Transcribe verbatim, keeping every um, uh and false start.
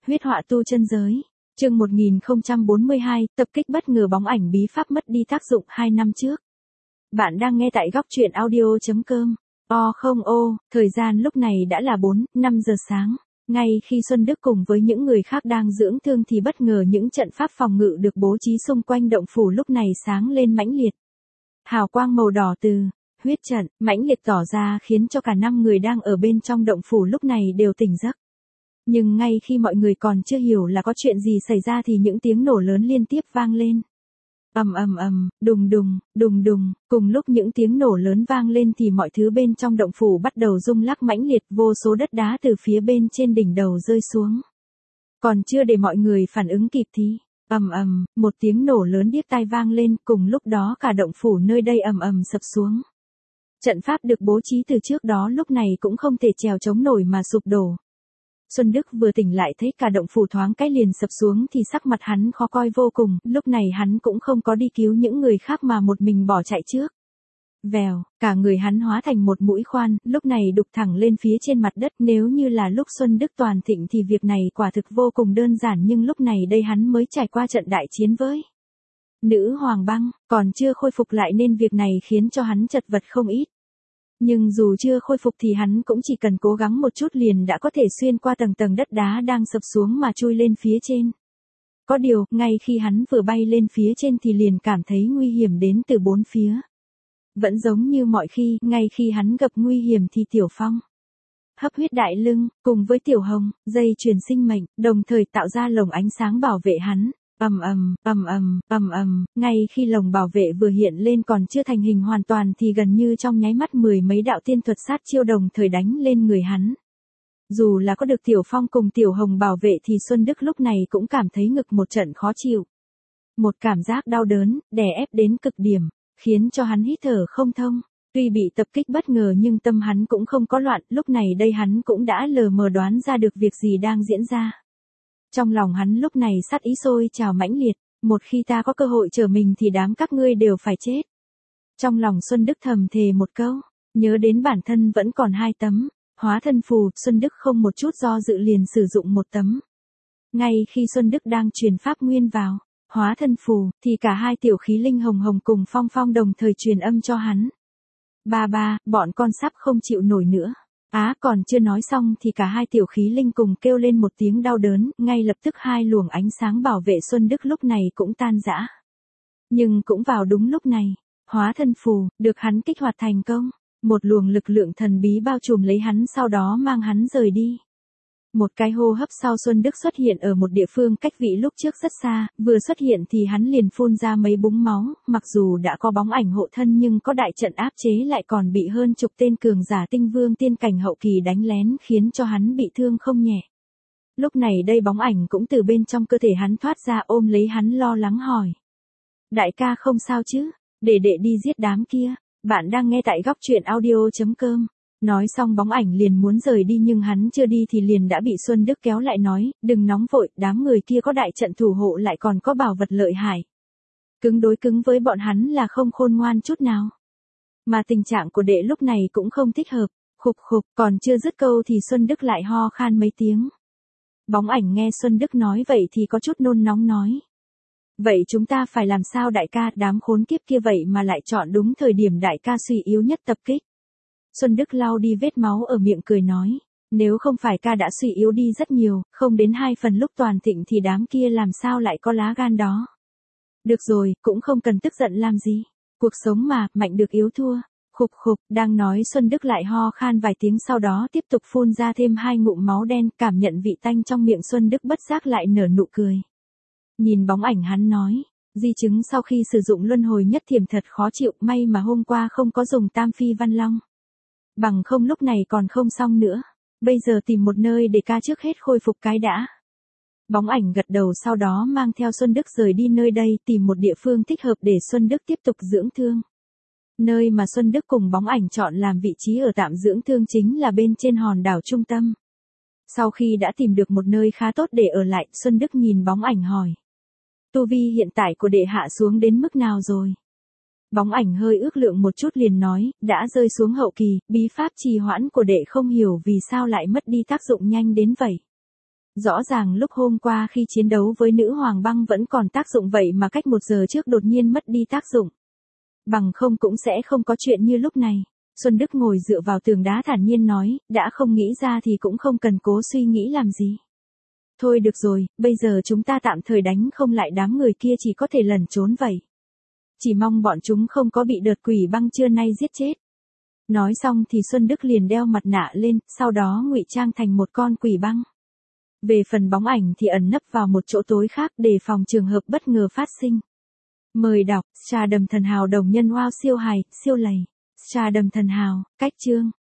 Huyết họa tu chân giới. Chương một nghìn không trăm bốn mươi hai, tập kích bất ngờ bóng ảnh bí pháp mất đi tác dụng hai năm trước. Bạn đang nghe tại góc truyện audio chấm com. O không ô, thời gian lúc này đã là bốn, năm giờ sáng. Ngay khi Xuân Đức cùng với những người khác đang dưỡng thương thì bất ngờ những trận pháp phòng ngự được bố trí xung quanh động phủ lúc này sáng lên mãnh liệt. Hào quang màu đỏ từ huyết trận mãnh liệt tỏ ra khiến cho cả năm người đang ở bên trong động phủ lúc này đều tỉnh giấc. Nhưng ngay khi mọi người còn chưa hiểu là có chuyện gì xảy ra thì những tiếng nổ lớn liên tiếp vang lên. Ầm ầm ầm, đùng đùng, đùng đùng, cùng lúc những tiếng nổ lớn vang lên thì mọi thứ bên trong động phủ bắt đầu rung lắc mãnh liệt, vô số đất đá từ phía bên trên đỉnh đầu rơi xuống. Còn chưa để mọi người phản ứng kịp thì, ầm ầm, một tiếng nổ lớn điếc tai vang lên, cùng lúc đó cả động phủ nơi đây ầm ầm sập xuống. Trận pháp được bố trí từ trước đó lúc này cũng không thể trèo chống nổi mà sụp đổ. Xuân Đức vừa tỉnh lại thấy cả động phủ thoáng cái liền sập xuống thì sắc mặt hắn khó coi vô cùng, lúc này hắn cũng không có đi cứu những người khác mà một mình bỏ chạy trước. Vèo, cả người hắn hóa thành một mũi khoan, lúc này đục thẳng lên phía trên mặt đất. Nếu như là lúc Xuân Đức toàn thịnh thì việc này quả thực vô cùng đơn giản, nhưng lúc này đây hắn mới trải qua trận đại chiến với Nữ Hoàng Băng, còn chưa khôi phục lại nên việc này khiến cho hắn chật vật không ít. Nhưng dù chưa khôi phục thì hắn cũng chỉ cần cố gắng một chút liền đã có thể xuyên qua tầng tầng đất đá đang sập xuống mà chui lên phía trên. Có điều, ngay khi hắn vừa bay lên phía trên thì liền cảm thấy nguy hiểm đến từ bốn phía. Vẫn giống như mọi khi, ngay khi hắn gặp nguy hiểm thì Tiểu Phong hấp huyết đại lưng, cùng với Tiểu Hồng, dây truyền sinh mệnh, đồng thời tạo ra lồng ánh sáng bảo vệ hắn. Ầm ầm, ầm ầm, ầm ầm, ngay khi lồng bảo vệ vừa hiện lên còn chưa thành hình hoàn toàn thì gần như trong nháy mắt mười mấy đạo tiên thuật sát chiêu đồng thời đánh lên người hắn. Dù là có được Tiểu Phong cùng Tiểu Hồng bảo vệ thì Xuân Đức lúc này cũng cảm thấy ngực một trận khó chịu. Một cảm giác đau đớn, đè ép đến cực điểm, khiến cho hắn hít thở không thông. Tuy bị tập kích bất ngờ nhưng tâm hắn cũng không có loạn, lúc này đây hắn cũng đã lờ mờ đoán ra được việc gì đang diễn ra. Trong lòng hắn lúc này sát ý sôi trào mãnh liệt, một khi ta có cơ hội trở mình thì đám các ngươi đều phải chết. Trong lòng Xuân Đức thầm thề một câu, nhớ đến bản thân vẫn còn hai tấm, hóa thân phù, Xuân Đức không một chút do dự liền sử dụng một tấm. Ngay khi Xuân Đức đang truyền pháp nguyên vào, hóa thân phù, thì cả hai tiểu khí linh Hồng Hồng cùng Phong Phong đồng thời truyền âm cho hắn. Ba ba, bọn con sắp không chịu nổi nữa. Á còn chưa nói xong thì cả hai tiểu khí linh cùng kêu lên một tiếng đau đớn, ngay lập tức hai luồng ánh sáng bảo vệ Xuân Đức lúc này cũng tan rã. Nhưng cũng vào đúng lúc này, hóa thân phù, được hắn kích hoạt thành công, một luồng lực lượng thần bí bao trùm lấy hắn sau đó mang hắn rời đi. Một cái hô hấp sau Xuân Đức xuất hiện ở một địa phương cách vị lúc trước rất xa, vừa xuất hiện thì hắn liền phun ra mấy búng máu, mặc dù đã có bóng ảnh hộ thân nhưng có đại trận áp chế lại còn bị hơn chục tên cường giả tinh vương tiên cảnh hậu kỳ đánh lén khiến cho hắn bị thương không nhẹ. Lúc này đây bóng ảnh cũng từ bên trong cơ thể hắn thoát ra ôm lấy hắn lo lắng hỏi. Đại ca không sao chứ, để đệ đi giết đám kia, bạn đang nghe tại góc truyện audio chấm com. Nói xong bóng ảnh liền muốn rời đi nhưng hắn chưa đi thì liền đã bị Xuân Đức kéo lại nói, đừng nóng vội, đám người kia có đại trận thủ hộ lại còn có bảo vật lợi hại. Cứng đối cứng với bọn hắn là không khôn ngoan chút nào. Mà tình trạng của đệ lúc này cũng không thích hợp, khục khục, còn chưa dứt câu thì Xuân Đức lại ho khan mấy tiếng. Bóng ảnh nghe Xuân Đức nói vậy thì có chút nôn nóng nói. Vậy chúng ta phải làm sao đại ca, đám khốn kiếp kia vậy mà lại chọn đúng thời điểm đại ca suy yếu nhất tập kích. Xuân Đức lau đi vết máu ở miệng cười nói, nếu không phải ca đã suy yếu đi rất nhiều, không đến hai phần lúc toàn thịnh thì đám kia làm sao lại có lá gan đó. Được rồi, cũng không cần tức giận làm gì. Cuộc sống mà, mạnh được yếu thua. Khục khục, đang nói Xuân Đức lại ho khan vài tiếng sau đó tiếp tục phun ra thêm hai ngụm máu đen, cảm nhận vị tanh trong miệng Xuân Đức bất giác lại nở nụ cười. Nhìn bóng ảnh hắn nói, di chứng sau khi sử dụng luân hồi nhất thiểm thật khó chịu, may mà hôm qua không có dùng Tam Phi Văn Long. Bằng không lúc này còn không xong nữa. Bây giờ tìm một nơi để ca trước hết khôi phục cái đã. Bóng ảnh gật đầu sau đó mang theo Xuân Đức rời đi nơi đây tìm một địa phương thích hợp để Xuân Đức tiếp tục dưỡng thương. Nơi mà Xuân Đức cùng bóng ảnh chọn làm vị trí ở tạm dưỡng thương chính là bên trên hòn đảo trung tâm. Sau khi đã tìm được một nơi khá tốt để ở lại, Xuân Đức nhìn bóng ảnh hỏi. Tu vi hiện tại của đệ hạ xuống đến mức nào rồi? Bóng ảnh hơi ước lượng một chút liền nói, đã rơi xuống hậu kỳ, bí pháp trì hoãn của đệ không hiểu vì sao lại mất đi tác dụng nhanh đến vậy. Rõ ràng lúc hôm qua khi chiến đấu với nữ hoàng băng vẫn còn tác dụng vậy mà cách một giờ trước đột nhiên mất đi tác dụng. Bằng không cũng sẽ không có chuyện như lúc này. Xuân Đức ngồi dựa vào tường đá thản nhiên nói, đã không nghĩ ra thì cũng không cần cố suy nghĩ làm gì. Thôi được rồi, bây giờ chúng ta tạm thời đánh không lại đám người kia chỉ có thể lẩn trốn vậy. Chỉ mong bọn chúng không có bị đợt quỷ băng trưa nay giết chết. Nói xong thì Xuân Đức liền đeo mặt nạ lên, sau đó ngụy trang thành một con quỷ băng. Về phần bóng ảnh thì ẩn nấp vào một chỗ tối khác để phòng trường hợp bất ngờ phát sinh. Mời đọc, Trà Đầm Thần Hào đồng nhân wow siêu hài, siêu lầy. Trà Đầm Thần Hào, cách chương.